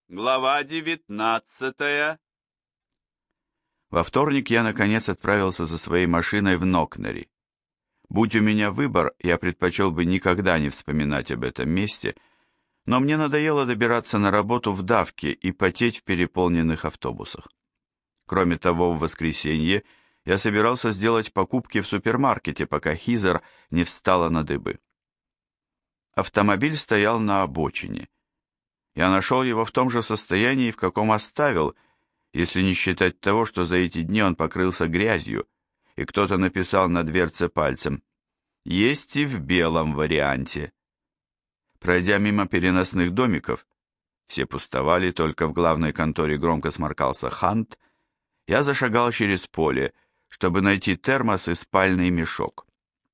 Глава 19. Во вторник я, наконец, отправился за своей машиной в Нокнери. Будь у меня выбор, я предпочел бы никогда не вспоминать об этом месте, но мне надоело добираться на работу в давке и потеть в переполненных автобусах. Кроме того, в воскресенье я собирался сделать покупки в супермаркете, пока Хизер не встала на дыбы. Автомобиль стоял на обочине. Я нашел его в том же состоянии, в каком оставил, если не считать того, что за эти дни он покрылся грязью, и кто-то написал на дверце пальцем «Есть и в белом варианте». Пройдя мимо переносных домиков, все пустовали, только в главной конторе громко сморкался Хант, я зашагал через поле, чтобы найти термос и спальный мешок.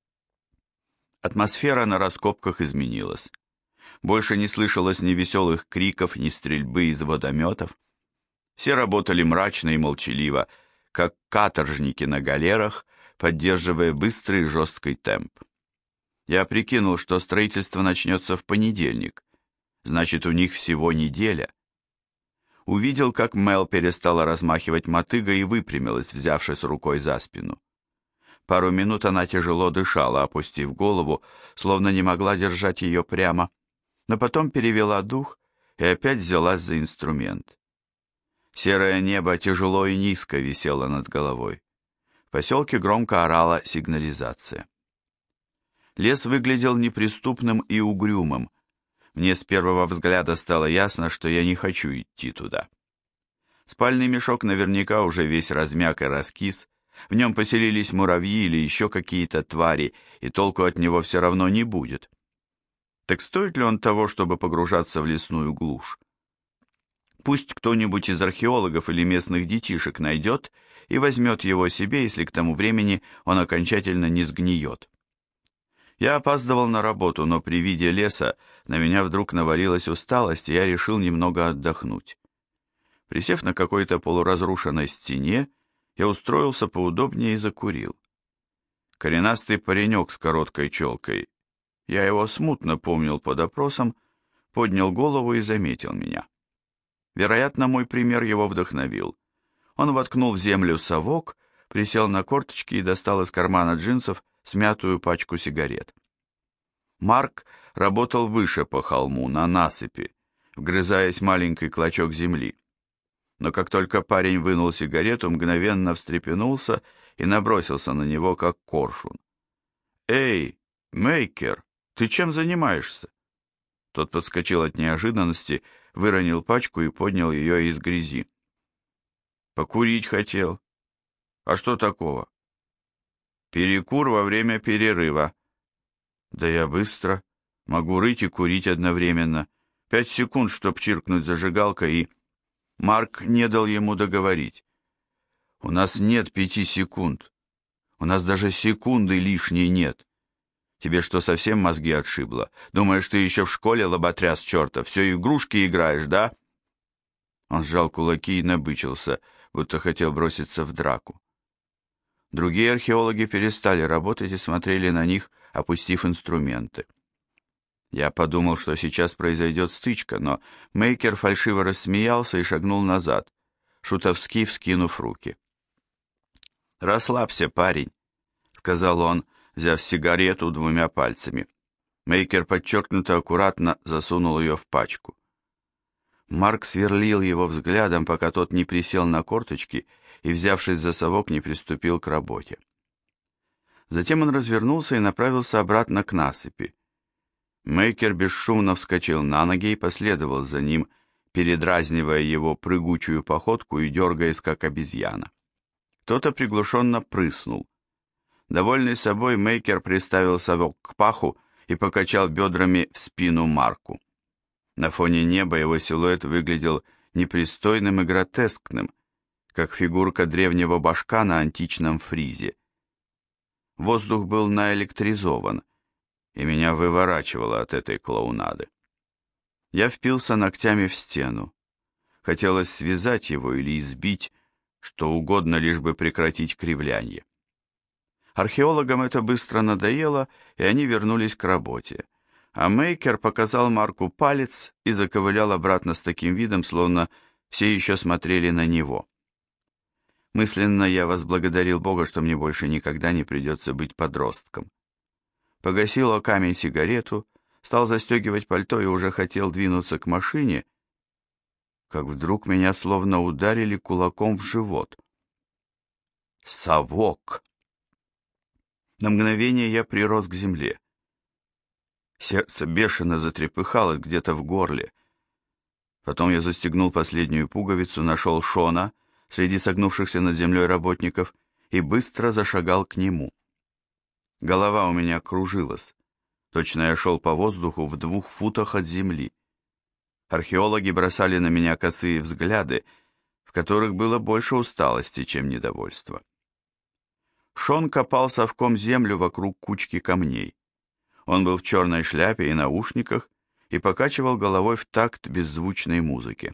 Атмосфера на раскопках изменилась. Больше не слышалось ни веселых криков, ни стрельбы из водометов. Все работали мрачно и молчаливо, как каторжники на галерах, поддерживая быстрый и жесткий темп. Я прикинул, что строительство начнется в понедельник, значит, у них всего неделя. Увидел, как Мел перестала размахивать мотыгой и выпрямилась, взявшись рукой за спину. Пару минут она тяжело дышала, опустив голову, словно не могла держать ее прямо, но потом перевела дух и опять взялась за инструмент. Серое небо тяжело и низко висело над головой. В поселке громко орала сигнализация. Лес выглядел неприступным и угрюмым. Мне с первого взгляда стало ясно, что я не хочу идти туда. Спальный мешок наверняка уже весь размяк и раскис, в нем поселились муравьи или еще какие-то твари, и толку от него все равно не будет. Так стоит ли он того, чтобы погружаться в лесную глушь? Пусть кто-нибудь из археологов или местных детишек найдет и возьмет его себе, если к тому времени он окончательно не сгниет. Я опаздывал на работу, но при виде леса на меня вдруг навалилась усталость, и я решил немного отдохнуть. Присев на какой-то полуразрушенной стене, я устроился поудобнее и закурил. Коренастый паренек с короткой челкой, я его смутно помнил по допросам, поднял голову и заметил меня. Вероятно, мой пример его вдохновил. Он воткнул в землю совок, присел на корточки и достал из кармана джинсов смятую пачку сигарет. Марк работал выше по холму, на насыпи, вгрызаясь в маленький клочок земли. Но как только парень вынул сигарету, мгновенно встрепенулся и набросился на него, как коршун. «Эй, Мейкер, ты чем занимаешься?» Тот подскочил от неожиданности, выронил пачку и поднял ее из грязи. «Покурить хотел». «А что такого?» «Перекур во время перерыва». «Да я быстро. Могу рыть и курить одновременно. 5 секунд, чтоб чиркнуть зажигалкой и...» Марк не дал ему договорить. «У нас нет 5 секунд. У нас даже секунды лишней нет. Тебе что, совсем мозги отшибло? Думаешь, ты еще в школе, лоботряс чертов, все игрушки играешь, да?» Он сжал кулаки и набычился, будто хотел броситься в драку. Другие археологи перестали работать и смотрели на них, опустив инструменты. Я подумал, что сейчас произойдет стычка, но Мейкер фальшиво рассмеялся и шагнул назад, шутовски вскинув руки. «Расслабься, парень», — сказал он, взяв сигарету 2 пальцами. Мейкер подчеркнуто аккуратно засунул ее в пачку. Марк сверлил его взглядом, пока тот не присел на корточки и, взявшись за совок, не приступил к работе. Затем он развернулся и направился обратно к насыпи. Мейкер бесшумно вскочил на ноги и последовал за ним, передразнивая его прыгучую походку и дергаясь, как обезьяна. Кто-то приглушенно прыснул. Довольный собой, Мейкер приставил совок к паху и покачал бедрами в спину Марку. На фоне неба его силуэт выглядел непристойным и гротескным, как фигурка древнего божка на античном фризе. Воздух был наэлектризован, и меня выворачивало от этой клоунады. Я впился ногтями в стену. Хотелось связать его или избить, что угодно, лишь бы прекратить кривлянье. Археологам это быстро надоело, и они вернулись к работе. А Мейкер показал Марку палец и заковылял обратно с таким видом, словно все еще смотрели на него. Мысленно я возблагодарил Бога, что мне больше никогда не придется быть подростком. Погасил о камень сигарету, стал застегивать пальто и уже хотел двинуться к машине, как вдруг меня словно ударили кулаком в живот. Совок! На мгновение я прирос к земле. Сердце бешено затрепыхалось где-то в горле. Потом я застегнул последнюю пуговицу, нашел Шона среди согнувшихся над землей работников и быстро зашагал к нему. Голова у меня кружилась. Точно я шел по воздуху в 2 футах от земли. Археологи бросали на меня косые взгляды, в которых было больше усталости, чем недовольства. Шон копал совком землю вокруг кучки камней. Он был в черной шляпе и наушниках и покачивал головой в такт беззвучной музыки.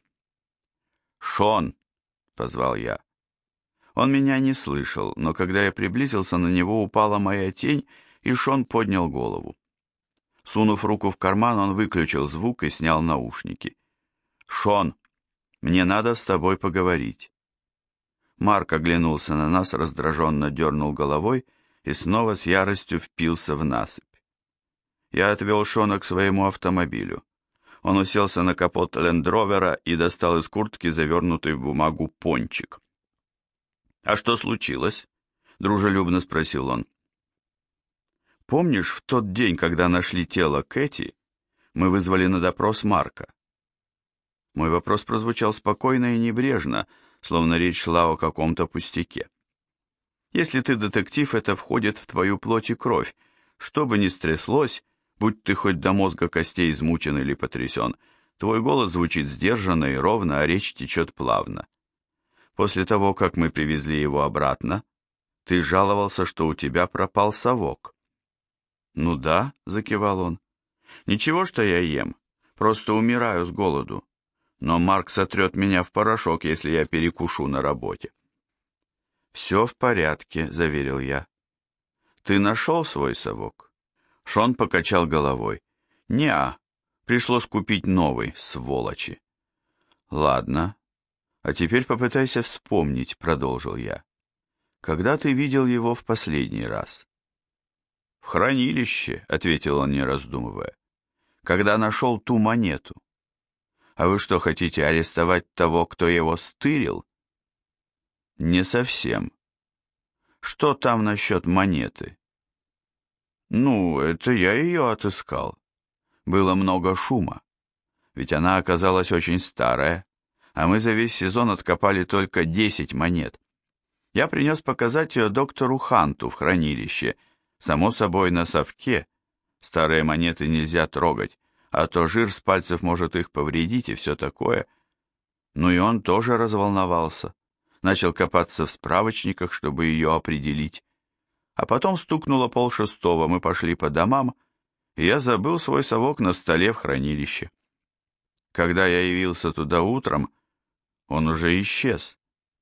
«Шон!» — позвал я. Он меня не слышал, но когда я приблизился, на него упала моя тень, и Шон поднял голову. Сунув руку в карман, он выключил звук и снял наушники. «Шон, мне надо с тобой поговорить». Марк оглянулся на нас, раздраженно дернул головой и снова с яростью впился в насыпь. Я отвел Шона к своему автомобилю. Он уселся на капот лендровера и достал из куртки завернутый в бумагу пончик. «А что случилось?» — дружелюбно спросил он. «Помнишь, в тот день, когда нашли тело Кэти, мы вызвали на допрос Марка?» Мой вопрос прозвучал спокойно и небрежно, словно речь шла о каком-то пустяке. «Если ты детектив, это входит в твою плоть и кровь. Что бы ни стряслось, будь ты хоть до мозга костей измучен или потрясен, твой голос звучит сдержанно и ровно, а речь течет плавно. После того, как мы привезли его обратно, ты жаловался, что у тебя пропал совок». «Ну да», — закивал он. «Ничего, что я ем, просто умираю с голоду. Но Марк сотрет меня в порошок, если я перекушу на работе». «Все в порядке», — заверил я. «Ты нашел свой совок?» Шон покачал головой. «Не-а, пришлось купить новый, сволочи». «Ладно, а теперь попытайся вспомнить», — продолжил я. «Когда ты видел его в последний раз?» «В хранилище», — ответил он, не раздумывая. «Когда нашел ту монету». «А вы что, хотите арестовать того, кто его стырил?» «Не совсем. Что там насчет монеты?» «Ну, это я ее отыскал. Было много шума. Ведь она оказалась очень старая, а мы за весь сезон откопали только 10 монет. Я принес показать ее доктору Ханту в хранилище, само собой на совке. Старые монеты нельзя трогать, а то жир с пальцев может их повредить и все такое. Ну и он тоже разволновался. Начал копаться в справочниках, чтобы ее определить. А потом стукнуло 5:30, мы пошли по домам, и я забыл свой совок на столе в хранилище. Когда я явился туда утром, он уже исчез.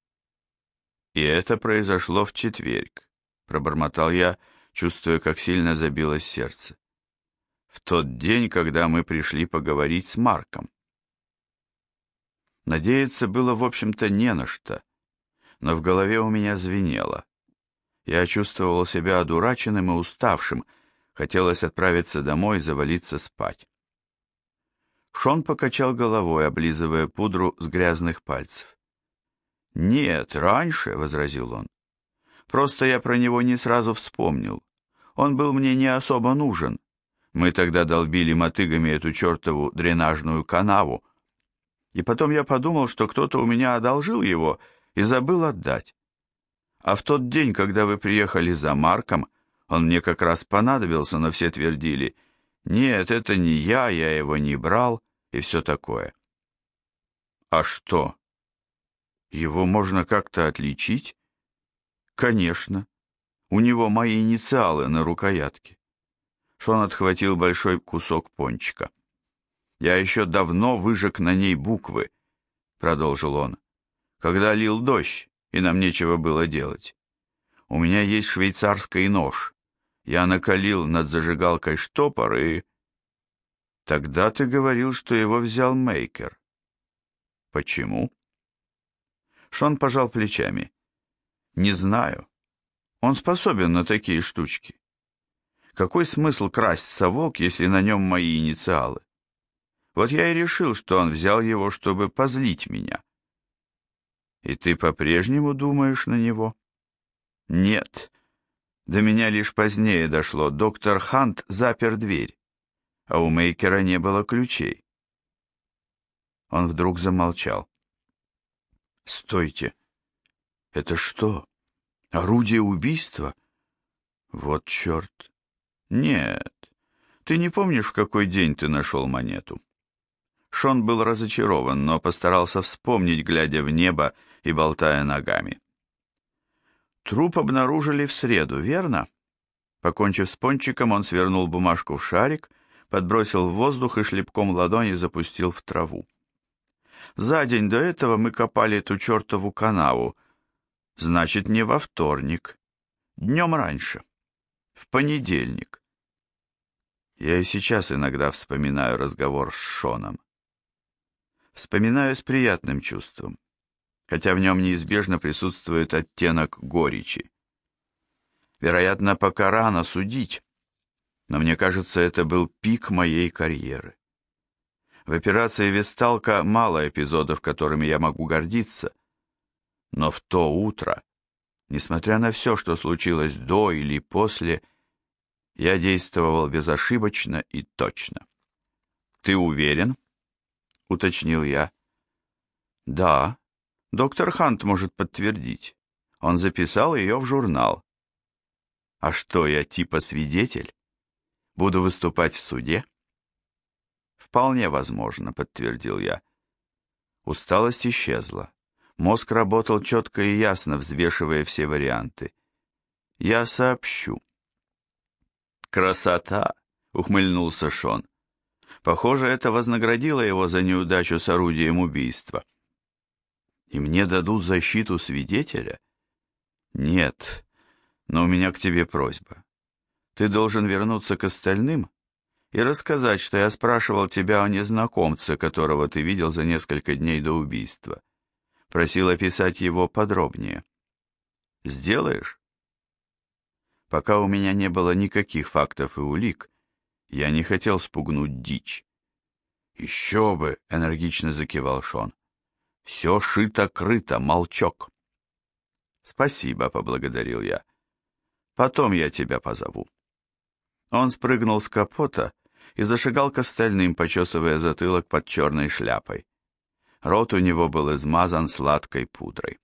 И это произошло в четверг, пробормотал я, чувствуя, как сильно забилось сердце. В тот день, когда мы пришли поговорить с Марком. Надеяться было, в общем-то, не на что, но в голове у меня звенело. Я чувствовал себя одураченным и уставшим, хотелось отправиться домой и завалиться спать. Шон покачал головой, облизывая пудру с грязных пальцев. «Нет, раньше», — возразил он. «Просто я про него не сразу вспомнил. Он был мне не особо нужен. Мы тогда долбили мотыгами эту чертову дренажную канаву. И потом я подумал, что кто-то у меня одолжил его и забыл отдать. А в тот день, когда вы приехали за Марком, он мне как раз понадобился, но все твердили: «Нет, это не я его не брал», и все такое. А что? Его можно как-то отличить? Конечно. У него мои инициалы на рукоятке. Шон отхватил большой кусок пончика. Я еще давно выжег на ней буквы, продолжил он, когда лил дождь, и нам нечего было делать. У меня есть швейцарский нож. Я накалил над зажигалкой штопор и... Тогда ты говорил, что его взял Мейкер. Почему? Шон пожал плечами. Не знаю. Он способен на такие штучки. Какой смысл красть совок, если на нем мои инициалы? Вот я и решил, что он взял его, чтобы позлить меня. И ты по-прежнему думаешь на него? Нет. До меня лишь позднее дошло. Доктор Хант запер дверь, а у Мейкера не было ключей. Он вдруг замолчал. Стойте. Это что? Орудие убийства? Вот черт. Нет. Ты не помнишь, в какой день ты нашел монету? Шон был разочарован, но постарался вспомнить, глядя в небо и болтая ногами. Труп обнаружили в среду, верно? Покончив с пончиком, он свернул бумажку в шарик, подбросил в воздух и шлепком ладони запустил в траву. За день до этого мы копали эту чертову канаву. Значит, не во вторник. Днем раньше. В понедельник. Я и сейчас иногда вспоминаю разговор с Шоном. Вспоминаю с приятным чувством, хотя в нем неизбежно присутствует оттенок горечи. Вероятно, пока рано судить, но мне кажется, это был пик моей карьеры. В операции «Весталка» мало эпизодов, которыми я могу гордиться, но в то утро, несмотря на все, что случилось до или после, я действовал безошибочно и точно. «Ты уверен?» — уточнил я. «Да, доктор Хант может подтвердить. Он записал ее в журнал». «А что, я типа свидетель? Буду выступать в суде?» «Вполне возможно», — подтвердил я. Усталость исчезла. Мозг работал четко и ясно, взвешивая все варианты. «Я сообщу». «Красота!» — ухмыльнулся Шон. Похоже, это вознаградило его за неудачу с орудием убийства. «И мне дадут защиту свидетеля?» «Нет, но у меня к тебе просьба. Ты должен вернуться к остальным и рассказать, что я спрашивал тебя о незнакомце, которого ты видел за несколько дней до убийства. Просил описать его подробнее. Сделаешь?» Пока у меня не было никаких фактов и улик, я не хотел спугнуть дичь. «Еще бы!» — энергично закивал Шон. «Все шито-крыто, молчок». «Спасибо», — поблагодарил я. «Потом я тебя позову». Он спрыгнул с капота и зашагал к остальным, почесывая затылок под черной шляпой. Рот у него был измазан сладкой пудрой.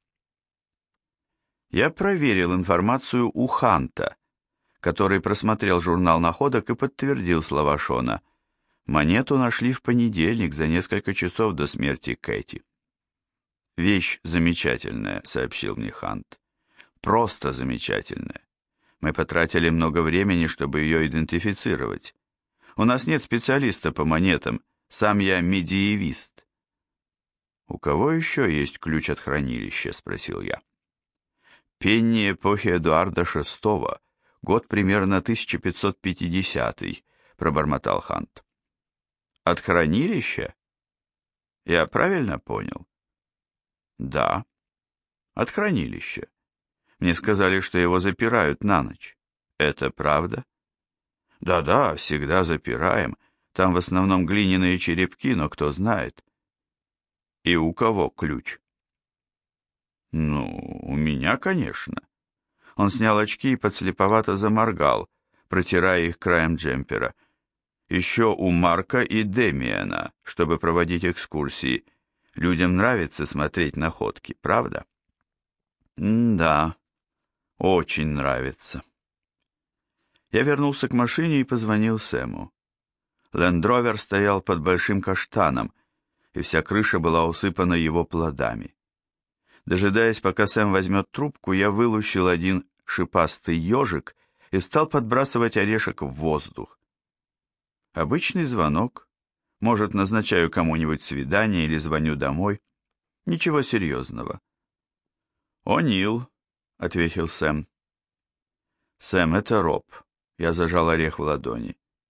Я проверил информацию у Ханта, который просмотрел журнал находок и подтвердил слова Шона. Монету нашли в понедельник, за несколько часов до смерти Кэти. «Вещь замечательная», — сообщил мне Хант. «Просто замечательная. Мы потратили много времени, чтобы ее идентифицировать. У нас нет специалиста по монетам, сам я медиевист». «У кого еще есть ключ от хранилища?» — спросил я. «Пенни эпохи Эдуарда VI, год примерно 1550-й», — пробормотал Хант. «От хранилища? Я правильно понял?» «Да, от хранилища. Мне сказали, что его запирают на ночь. Это правда?» «Да-да, всегда запираем. Там в основном глиняные черепки, но кто знает». «И у кого ключ?» «Ну, у меня, конечно». Он снял очки и подслеповато заморгал, протирая их краем джемпера. «Еще у Марка и Демиана, чтобы проводить экскурсии. Людям нравится смотреть находки, правда?» «Да, очень нравится». Я вернулся к машине и позвонил Сэму. Лендровер стоял под большим каштаном, и вся крыша была усыпана его плодами. Дожидаясь, пока Сэм возьмет трубку, я вылущил один шипастый ежик и стал подбрасывать орешек в воздух. Обычный звонок. Может, назначаю кому-нибудь свидание или звоню домой. Ничего серьезного. «О'Нил», — ответил Сэм. «Сэм, это Роб». Я зажал орех в ладони.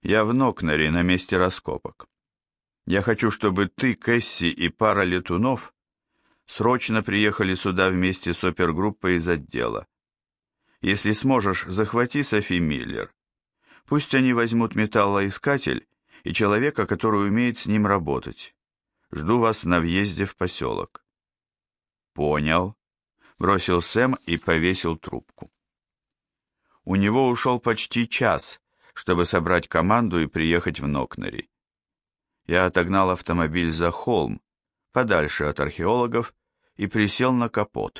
Я в Нокнере на месте раскопок. Я хочу, чтобы ты, Кэсси и пара летунов срочно приехали сюда вместе с опергруппой из отдела. Если сможешь, захвати Софи Миллер. Пусть они возьмут металлоискатель и человека, который умеет с ним работать. Жду вас на въезде в поселок». «Понял», — бросил Сэм и повесил трубку. У него ушел почти час, чтобы собрать команду и приехать в Нокнери. Я отогнал автомобиль за холм, подальше от археологов, и присел на капот.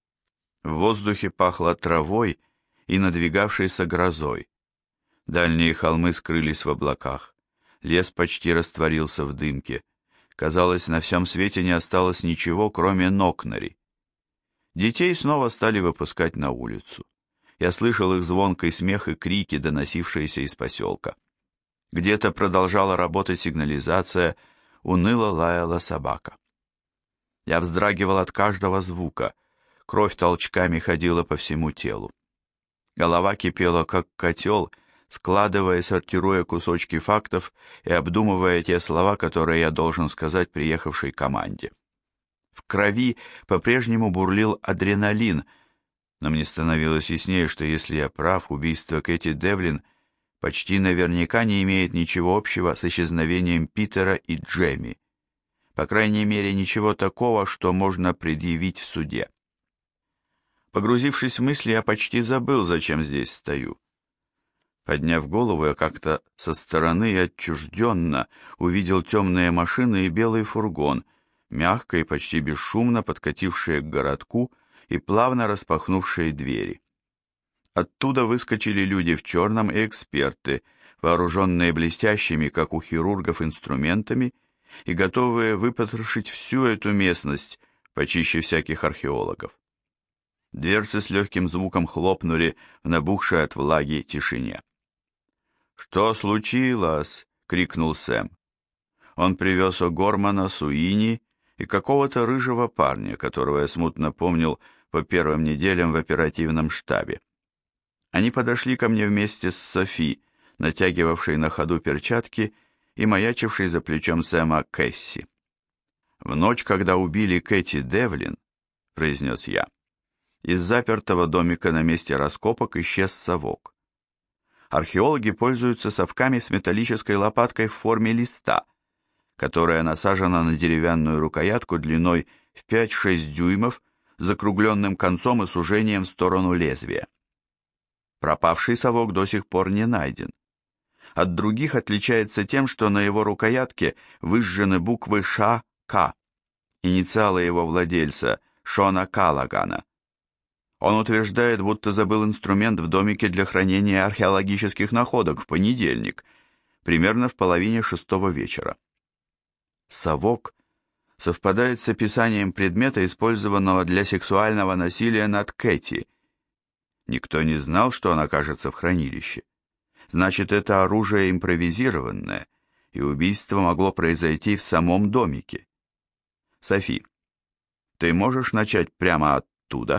В воздухе пахло травой и надвигавшейся грозой. Дальние холмы скрылись в облаках. Лес почти растворился в дымке. Казалось, на всем свете не осталось ничего, кроме Нокнери. Детей снова стали выпускать на улицу. Я слышал их звонкий смех и крики, доносившиеся из поселка. Где-то продолжала работать сигнализация, уныло лаяла собака. Я вздрагивал от каждого звука, кровь толчками ходила по всему телу. Голова кипела, как котел, складывая и сортируя кусочки фактов и обдумывая те слова, которые я должен сказать приехавшей команде. В крови по-прежнему бурлил адреналин, но мне становилось яснее, что если я прав, убийство Кэти Девлин почти наверняка не имеет ничего общего с исчезновением Питера и Джемми. По крайней мере, ничего такого, что можно предъявить в суде. Погрузившись в мысли, я почти забыл, зачем здесь стою. Подняв голову, я как-то со стороны и отчужденно увидел темные машины и белый фургон, мягко и почти бесшумно подкатившие к городку и плавно распахнувшие двери. Оттуда выскочили люди в черном и эксперты, вооруженные блестящими, как у хирургов, инструментами и готовые выпотрошить всю эту местность, почище всяких археологов. Дверцы с легким звуком хлопнули в набухшей от влаги тишине. «Что случилось?» — крикнул Сэм. Он привез О'Гормана, Суини и какого-то рыжего парня, которого я смутно помнил по первым неделям в оперативном штабе. Они подошли ко мне вместе с Софи, натягивавшей на ходу перчатки и маячившей за плечом Сэма Кэсси. «В ночь, когда убили Кэти Девлин, — произнес я, — из запертого домика на месте раскопок исчез совок. Археологи пользуются совками с металлической лопаткой в форме листа, которая насажена на деревянную рукоятку длиной в 5-6 дюймов, с закругленным концом и сужением в сторону лезвия. Пропавший совок до сих пор не найден. От других отличается тем, что на его рукоятке выжжены буквы ШК, инициалы его владельца, Шона Каллагана. Он утверждает, будто забыл инструмент в домике для хранения археологических находок в понедельник, примерно в 5:30 вечера. Совок совпадает с описанием предмета, использованного для сексуального насилия над Кэти. Никто не знал, что он окажется в хранилище. Значит, это оружие импровизированное, и убийство могло произойти в самом домике. Софи, ты можешь начать прямо оттуда?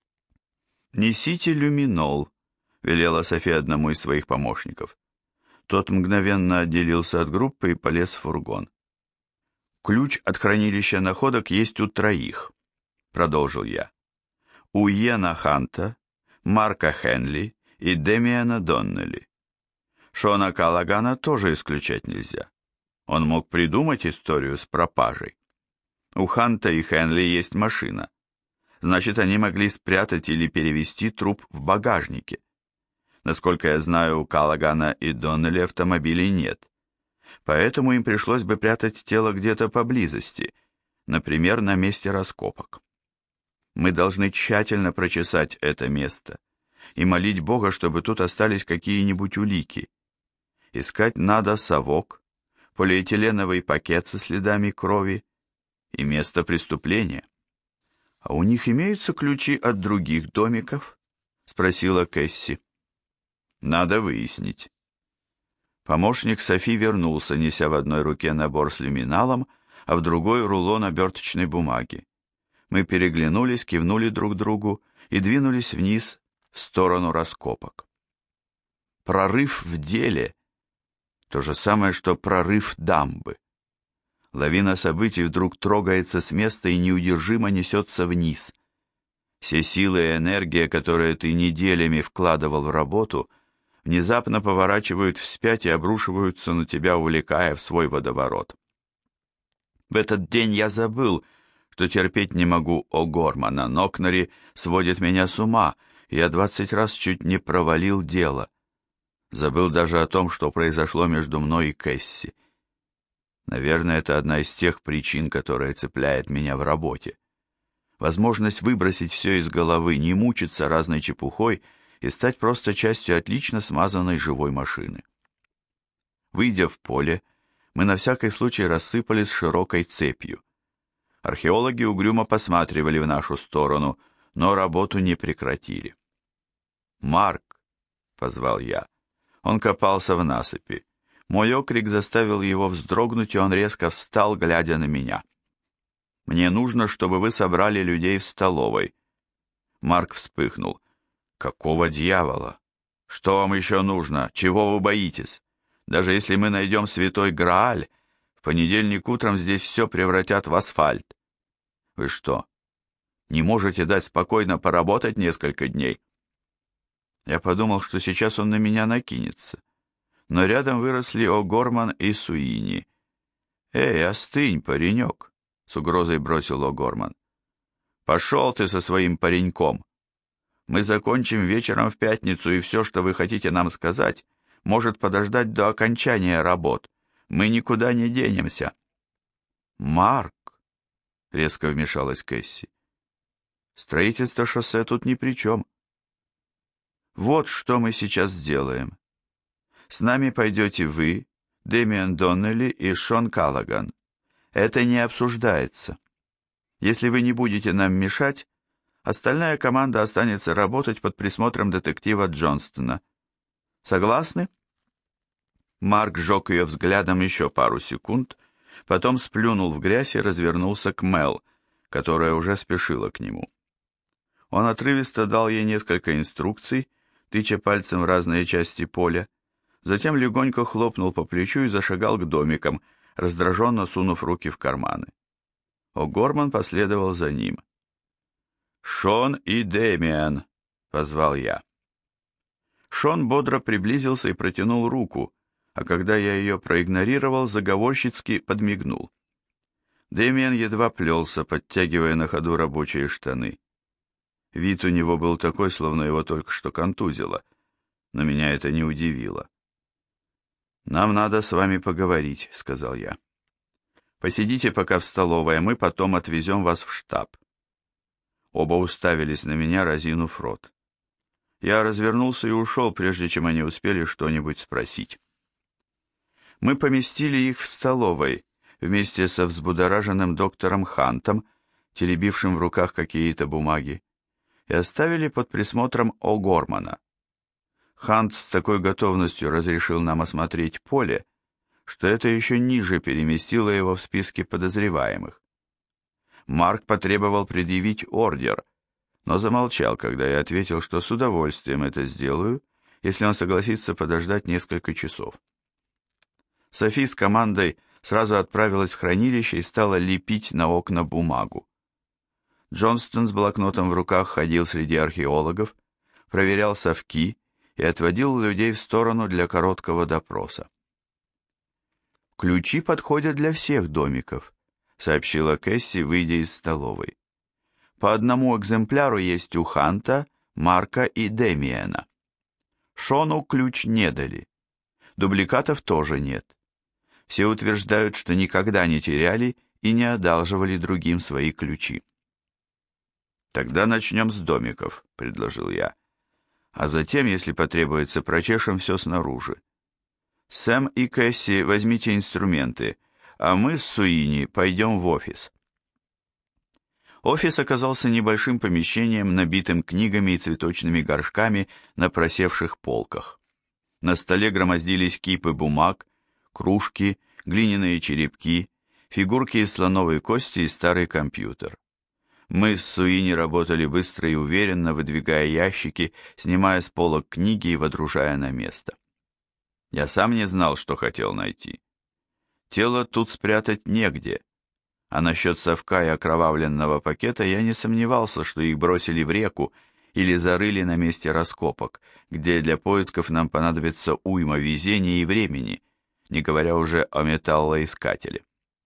«Несите люминол», — велела Софи одному из своих помощников. Тот мгновенно отделился от группы и полез в фургон. «Ключ от хранилища находок есть у троих», — продолжил я. «У Йена Ханта, Марка Хенли и Демиана Доннелли. Шона Каллагана тоже исключать нельзя. Он мог придумать историю с пропажей. У Ханта и Хенли есть машина. Значит, они могли спрятать или перевезти труп в багажнике. Насколько я знаю, у Каллагана и Доннелли автомобилей нет. Поэтому им пришлось бы прятать тело где-то поблизости, например, на месте раскопок. Мы должны тщательно прочесать это место и молить Бога, чтобы тут остались какие-нибудь улики. Искать надо совок, полиэтиленовый пакет со следами крови и место преступления. «А у них имеются ключи от других домиков?» — спросила Кэсси. «Надо выяснить». Помощник Софи вернулся, неся в одной руке набор с люминалом, а в другой рулон оберточной бумаги. Мы переглянулись, кивнули друг другу и двинулись вниз в сторону раскопок. Прорыв в деле То же самое, что прорыв дамбы. Лавина событий вдруг трогается с места и неудержимо несется вниз. Все силы и энергия, которые ты неделями вкладывал в работу, внезапно поворачивают вспять и обрушиваются на тебя, увлекая в свой водоворот. В этот день я забыл, что терпеть не могу О'Гормана. Нокнери сводит меня с ума, и я 20 раз чуть не провалил дело. Забыл даже о том, что произошло между мной и Кэсси. Наверное, это одна из тех причин, которая цепляет меня в работе. Возможность выбросить все из головы, не мучиться разной чепухой и стать просто частью отлично смазанной живой машины. Выйдя в поле, мы на всякий случай рассыпались широкой цепью. Археологи угрюмо посматривали в нашу сторону, но работу не прекратили. «Марк!» — позвал я. Он копался в насыпи. Мой окрик заставил его вздрогнуть, и он резко встал, глядя на меня. «Мне нужно, чтобы вы собрали людей в столовой». Марк вспыхнул. «Какого дьявола? Что вам еще нужно? Чего вы боитесь? Даже если мы найдем святой Грааль, в понедельник утром здесь все превратят в асфальт. Вы что, не можете дать спокойно поработать несколько дней?» Я подумал, что сейчас он на меня накинется. Но рядом выросли О'Горман и Суини. «Эй, остынь, паренек!» — с угрозой бросил О'Горман. «Пошел ты со своим пареньком! Мы закончим вечером в пятницу, и все, что вы хотите нам сказать, может подождать до окончания работ. Мы никуда не денемся». «Марк!» — резко вмешалась Кэсси. «Строительство шоссе тут ни при чем. Вот что мы сейчас сделаем. С нами пойдете вы, Дэмиан Доннелли и Шон Каллаган. Это не обсуждается. Если вы не будете нам мешать, остальная команда останется работать под присмотром детектива Джонстона. Согласны?» Марк сжег ее взглядом еще пару секунд, потом сплюнул в грязь и развернулся к Мел, которая уже спешила к нему. Он отрывисто дал ей несколько инструкций, тыча пальцем в разные части поля, затем легонько хлопнул по плечу и зашагал к домикам, раздраженно сунув руки в карманы. О'Горман последовал за ним. «Шон и Дэмиан!» — позвал я. Шон бодро приблизился и протянул руку, а когда я ее проигнорировал, заговорщицки подмигнул. Дэмиан едва плелся, подтягивая на ходу рабочие штаны. Вид у него был такой, словно его только что контузило, но меня это не удивило. «Нам надо с вами поговорить», — сказал я. «Посидите пока в столовой, а мы потом отвезем вас в штаб». Оба уставились на меня, разинув рот. Я развернулся и ушел, прежде чем они успели что-нибудь спросить. Мы поместили их в столовой, вместе со взбудораженным доктором Хантом, теребившим в руках какие-то бумаги, и оставили под присмотром О'Гормана. Хант с такой готовностью разрешил нам осмотреть поле, что это еще ниже переместило его в списке подозреваемых. Марк потребовал предъявить ордер, но замолчал, когда я ответил, что с удовольствием это сделаю, если он согласится подождать несколько часов. Софи с командой сразу отправилась в хранилище и стала лепить на окна бумагу. Джонстон с блокнотом в руках ходил среди археологов, проверял совки и отводил людей в сторону для короткого допроса. «Ключи подходят для всех домиков», — сообщила Кэсси, выйдя из столовой. «По одному экземпляру есть у Ханта, Марка и Дэмиена. Шону ключ не дали. Дубликатов тоже нет. Все утверждают, что никогда не теряли и не одалживали другим свои ключи». «Тогда начнем с домиков», — предложил я. «А затем, если потребуется, прочешем все снаружи. Сэм и Кэсси, возьмите инструменты, а мы с Суини пойдем в офис». Офис оказался небольшим помещением, набитым книгами и цветочными горшками на просевших полках. На столе громоздились кипы бумаг, кружки, глиняные черепки, фигурки из слоновой кости и старый компьютер. Мы с Суини работали быстро и уверенно, выдвигая ящики, снимая с полок книги и водружая на место. Я сам не знал, что хотел найти. Тело тут спрятать негде, а насчет совка и окровавленного пакета я не сомневался, что их бросили в реку или зарыли на месте раскопок, где для поисков нам понадобится уйма везения и времени, не говоря уже о металлоискателе.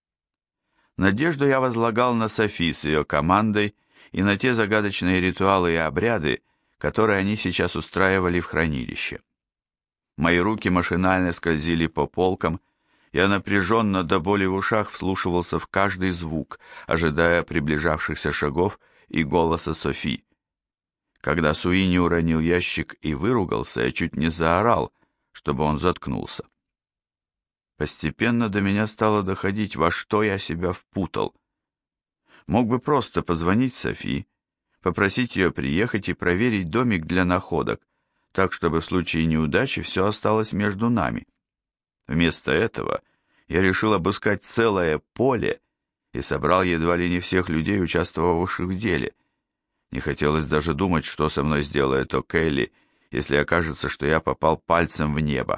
Надежду я возлагал на Софи с ее командой и на те загадочные ритуалы и обряды, которые они сейчас устраивали в хранилище. Мои руки машинально скользили по полкам, я напряженно до боли в ушах вслушивался в каждый звук, ожидая приближавшихся шагов и голоса Софи. Когда Суини уронил ящик и выругался, я чуть не заорал, чтобы он заткнулся. Постепенно до меня стало доходить, во что я себя впутал. Мог бы просто позвонить Софи, попросить ее приехать и проверить домик для находок, так, чтобы в случае неудачи все осталось между нами. Вместо этого я решил обыскать целое поле и собрал едва ли не всех людей, участвовавших в деле. Не хотелось даже думать, что со мной сделает О'Келли, если окажется, что я попал пальцем в небо.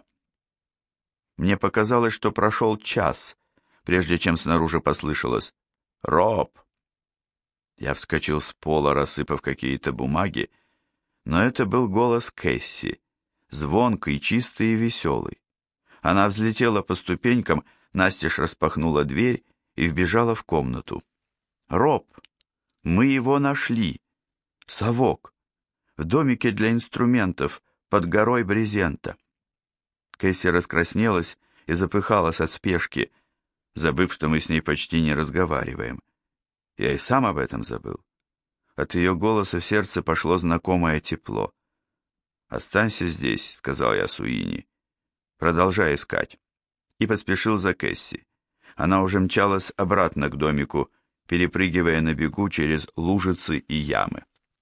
Мне показалось, что прошел час, прежде чем снаружи послышалось «Роб!». Я вскочил с пола, рассыпав какие-то бумаги, но это был голос Кэсси, звонкий, чистый и веселый. Она взлетела по ступенькам, настежь распахнула дверь и вбежала в комнату. «Роб, мы его нашли! Совок! В домике для инструментов под горой брезента!» Кэсси раскраснелась и запыхалась от спешки, забыв, что мы с ней почти не разговариваем. Я и сам об этом забыл. От ее голоса в сердце пошло знакомое тепло. «Останься здесь», — сказал я Суини. «Продолжай искать». И поспешил за Кэсси. Она уже мчалась обратно к домику, перепрыгивая на бегу через лужицы и ямы.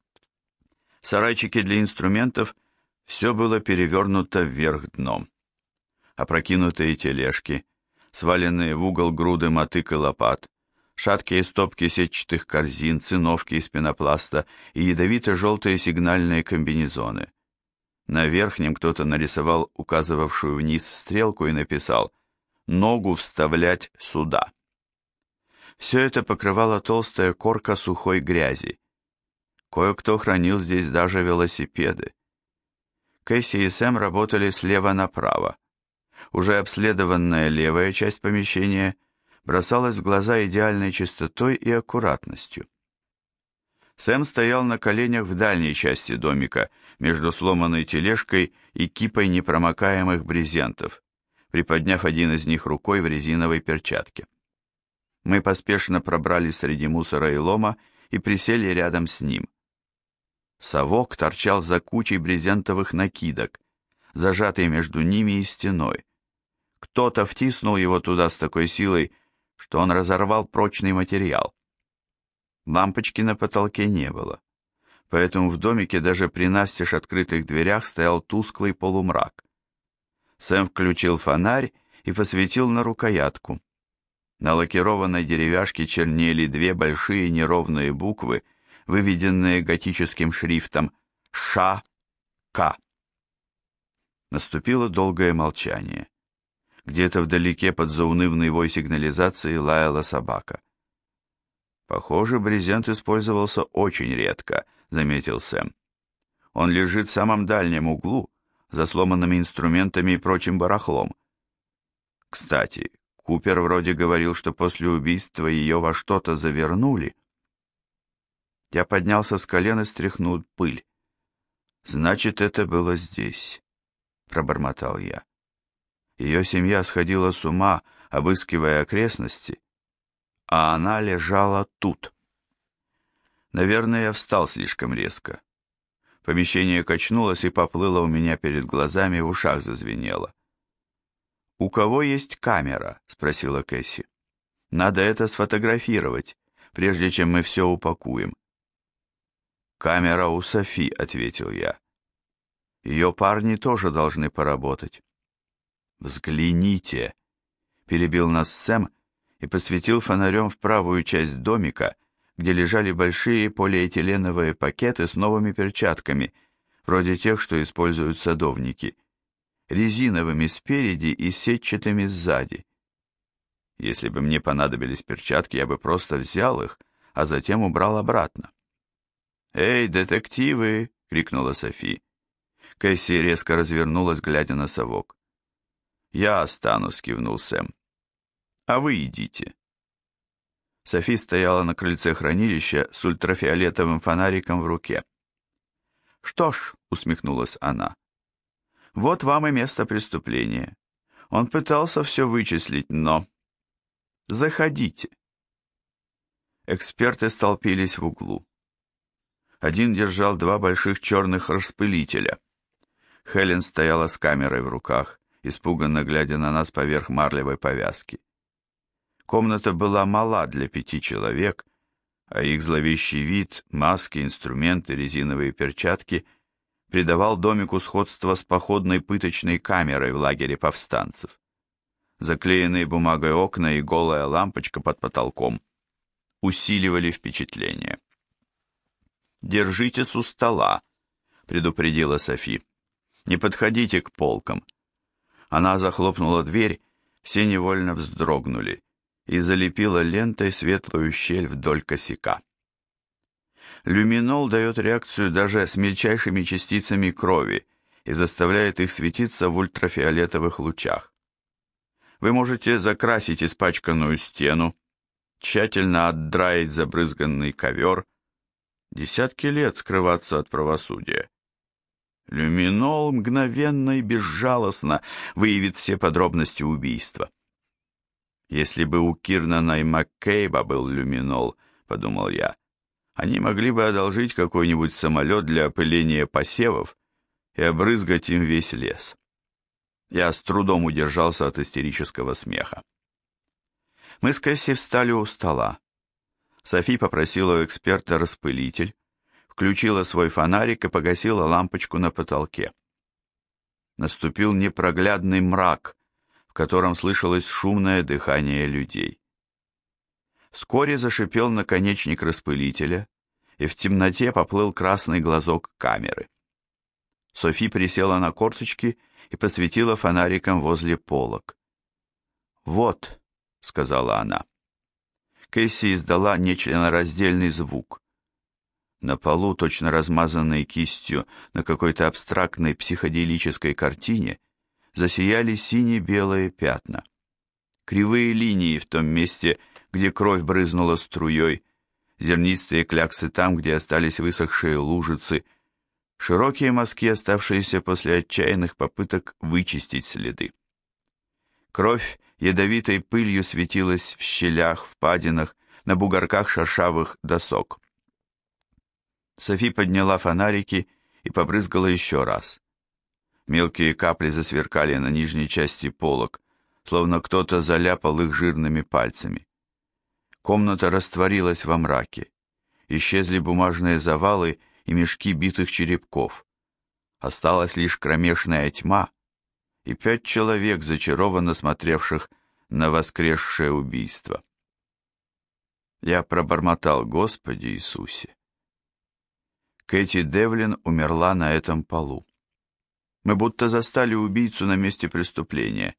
В сарайчике для инструментов все было перевернуто вверх дном. Опрокинутые тележки, сваленные в угол груды мотык и лопат, шаткие стопки сетчатых корзин, циновки из пенопласта и ядовито-желтые сигнальные комбинезоны. На верхнем кто-то нарисовал указывавшую вниз стрелку и написал «Ногу вставлять сюда». Все это покрывала толстая корка сухой грязи. Кое-кто хранил здесь даже велосипеды. Кэсси и Сэм работали слева направо. Уже обследованная левая часть помещения бросалась в глаза идеальной чистотой и аккуратностью. Сэм стоял на коленях в дальней части домика, между сломанной тележкой и кипой непромокаемых брезентов, приподняв один из них рукой в резиновой перчатке. Мы поспешно пробрались среди мусора и лома и присели рядом с ним. Совок торчал за кучей брезентовых накидок, зажатый между ними и стеной. Кто-то втиснул его туда с такой силой, что он разорвал прочный материал. Лампочки на потолке не было, поэтому в домике даже при настежь открытых дверях стоял тусклый полумрак. Сэм включил фонарь и посветил на рукоятку. На лакированной деревяшке чернели две большие неровные буквы, выведенные готическим шрифтом «Ш-К». Наступило долгое молчание. Где-то вдалеке под заунывный вой сигнализации лаяла собака. «Похоже, брезент использовался очень редко», — заметил Сэм. «Он лежит в самом дальнем углу, за сломанными инструментами и прочим барахлом. Кстати, Купер вроде говорил, что после убийства ее во что-то завернули». Я поднялся с колен и стряхнул пыль. «Значит, это было здесь», — пробормотал я. Ее семья сходила с ума, обыскивая окрестности, а она лежала тут. Наверное, я встал слишком резко. Помещение качнулось и поплыло у меня перед глазами, в ушах зазвенело. «У кого есть камера?» — спросила Кэсси. «Надо это сфотографировать, прежде чем мы все упакуем». «Камера у Софи», — ответил я. «Ее парни тоже должны поработать». «Взгляните!» — перебил нас Сэм и посветил фонарем в правую часть домика, где лежали большие полиэтиленовые пакеты с новыми перчатками, вроде тех, что используют садовники. резиновыми спереди и сетчатыми сзади. Если бы мне понадобились перчатки, я бы просто взял их, а затем убрал обратно. «Эй, детективы!» — крикнула Софи. Кэсси резко развернулась, глядя на совок. «Я останусь», — кивнул Сэм. «А вы идите». Софи стояла на крыльце хранилища с ультрафиолетовым фонариком в руке. «Что ж», — усмехнулась она, — «вот вам и место преступления. Он пытался все вычислить, но... Заходите». Эксперты столпились в углу. Один держал два больших черных распылителя. Хелен стояла с камерой в руках, испуганно глядя на нас поверх марлевой повязки. Комната была мала для 5 человек, а их зловещий вид, маски, инструменты, резиновые перчатки придавал домику сходство с походной пыточной камерой в лагере повстанцев. Заклеенные бумагой окна и голая лампочка под потолком усиливали впечатление. «Держитесь у стола», — предупредила Софи. «Не подходите к полкам». Она захлопнула дверь, все невольно вздрогнули, и залепила лентой светлую щель вдоль косяка. Люминол дает реакцию даже с мельчайшими частицами крови и заставляет их светиться в ультрафиолетовых лучах. Вы можете закрасить испачканную стену, тщательно отдраить забрызганный ковер, десятки лет скрываться от правосудия. Люминол мгновенно и безжалостно выявит все подробности убийства. Если бы у Кирнана и Маккейба был люминол, подумал я, они могли бы одолжить какой-нибудь самолет для опыления посевов и обрызгать им весь лес. Я с трудом удержался от истерического смеха. Мы с Кэсси встали у стола. Софи попросила у эксперта распылитель, включила свой фонарик и погасила лампочку на потолке. Наступил непроглядный мрак, в котором слышалось шумное дыхание людей. Вскоре зашипел наконечник распылителя, и в темноте поплыл красный глазок камеры. Софи присела на корточки и посветила фонариком возле полок. «Вот», — сказала она. Кэсси издала нечленораздельный звук. На полу, точно размазанной кистью на какой-то абстрактной психоделической картине, засияли сине-белые пятна. Кривые линии в том месте, где кровь брызнула струей, зернистые кляксы там, где остались высохшие лужицы, широкие мазки, оставшиеся после отчаянных попыток вычистить следы. Кровь ядовитой пылью светилась в щелях, впадинах, на бугорках шершавых досок. Софи подняла фонарики и побрызгала еще раз. Мелкие капли засверкали на нижней части полок, словно кто-то заляпал их жирными пальцами. Комната растворилась во мраке. Исчезли бумажные завалы и мешки битых черепков. Осталась лишь кромешная тьма и 5 человек, зачарованно смотревших на воскресшее убийство. Я пробормотал: «Господи Иисусе!» Кэти Девлин умерла на этом полу. Мы будто застали убийцу на месте преступления.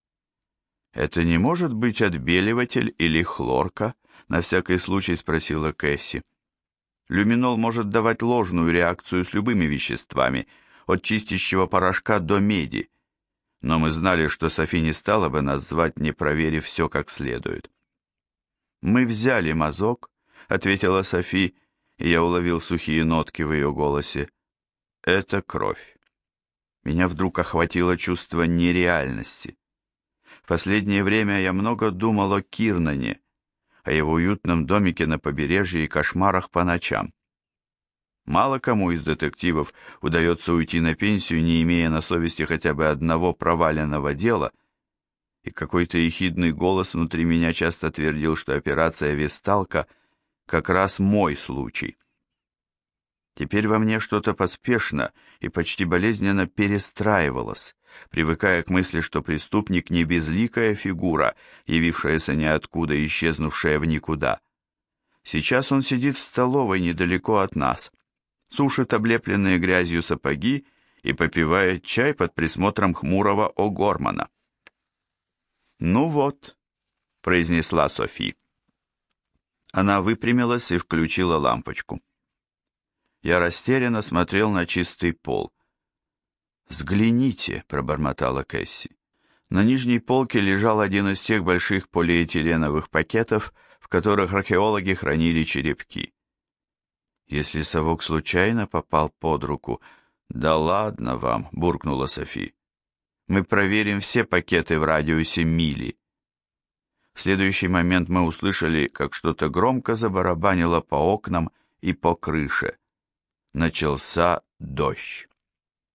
«Это не может быть отбеливатель или хлорка?» — на всякий случай спросила Кэсси. «Люминол может давать ложную реакцию с любыми веществами, от чистящего порошка до меди. Но мы знали, что Софи не стала бы нас звать, не проверив все как следует». «Мы взяли мазок», — ответила Софи, и я уловил сухие нотки в ее голосе. «Это кровь». Меня вдруг охватило чувство нереальности. В последнее время я много думал о Кирнане, о его уютном домике на побережье и кошмарах по ночам. Мало кому из детективов удается уйти на пенсию, не имея на совести хотя бы одного проваленного дела, и какой-то ехидный голос внутри меня часто твердил, что операция «Весталка» как раз мой случай. Теперь во мне что-то поспешно и почти болезненно перестраивалось, привыкая к мысли, что преступник не безликая фигура, явившаяся ниоткуда и исчезнувшая в никуда. Сейчас он сидит в столовой недалеко от нас, сушит облепленные грязью сапоги и попивает чай под присмотром хмурого О'Гормана. «Ну вот», — произнесла Софи. Она выпрямилась и включила лампочку. Я растерянно смотрел на чистый пол. «Взгляните», — пробормотала Кэсси. На нижней полке лежал один из тех больших полиэтиленовых пакетов, в которых археологи хранили черепки. Если совок случайно попал под руку... «Да ладно вам», — буркнула Софи. «Мы проверим все пакеты в радиусе мили». В следующий момент мы услышали, как что-то громко забарабанило по окнам и по крыше. Начался дождь.